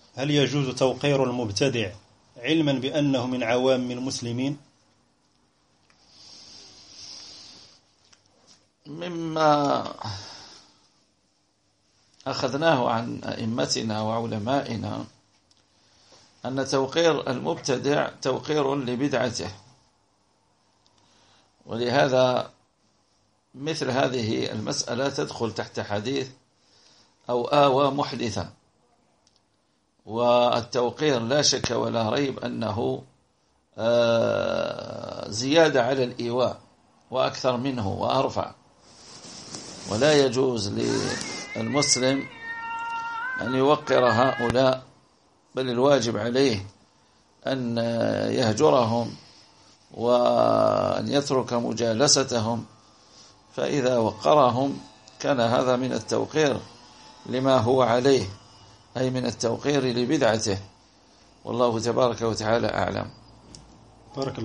هل يجوز توقير المبتدع علما بأنه من عوام المسلمين؟ مما أخذناه عن أئمتنا وعلمائنا أن توقير المبتدع توقير لبدعته، ولهذا مثل هذه المسألة تدخل تحت حديث أو آوى محدثا. والتوقير لا شك ولا ريب أنه زيادة على الإيواء وأكثر منه وأرفع، ولا يجوز للمسلم أن يوقر هؤلاء، بل الواجب عليه أن يهجرهم وأن يترك مجالستهم، فإذا وقرهم كان هذا من التوقير لما هو عليه، أي من التوقير لبدعته. والله تبارك وتعالى أعلم. بارك الله.